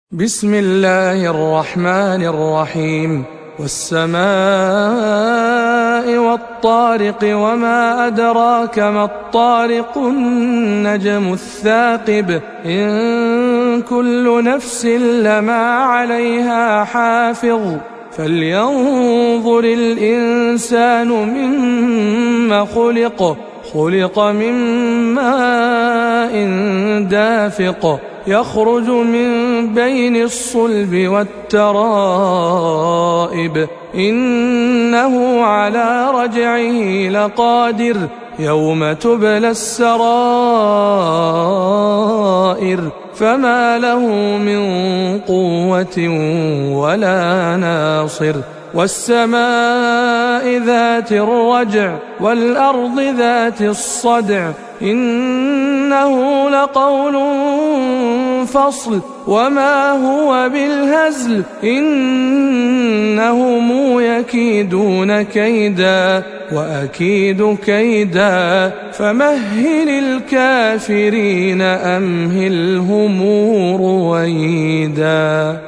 بسم الله الرحمن الرحيم. والسماء والطارق وما أدراك ما الطارق النجم الثاقب إن كل نفس لما عليها حافظ فلينظر الإنسان مما خلق من ماء دافق يخرج من بين الصلب والترائب إنه على رجعه لقادر يوم تبلى السرائر فما له من قوة ولا ناصر والسماء ذات الرجع والأرض ذات الصدع إنه لقول فصل وما هو بالهزل إنهم يكيدون كيدا وأكيد كيدا فمهل الكافرين أمهلهم رويدا.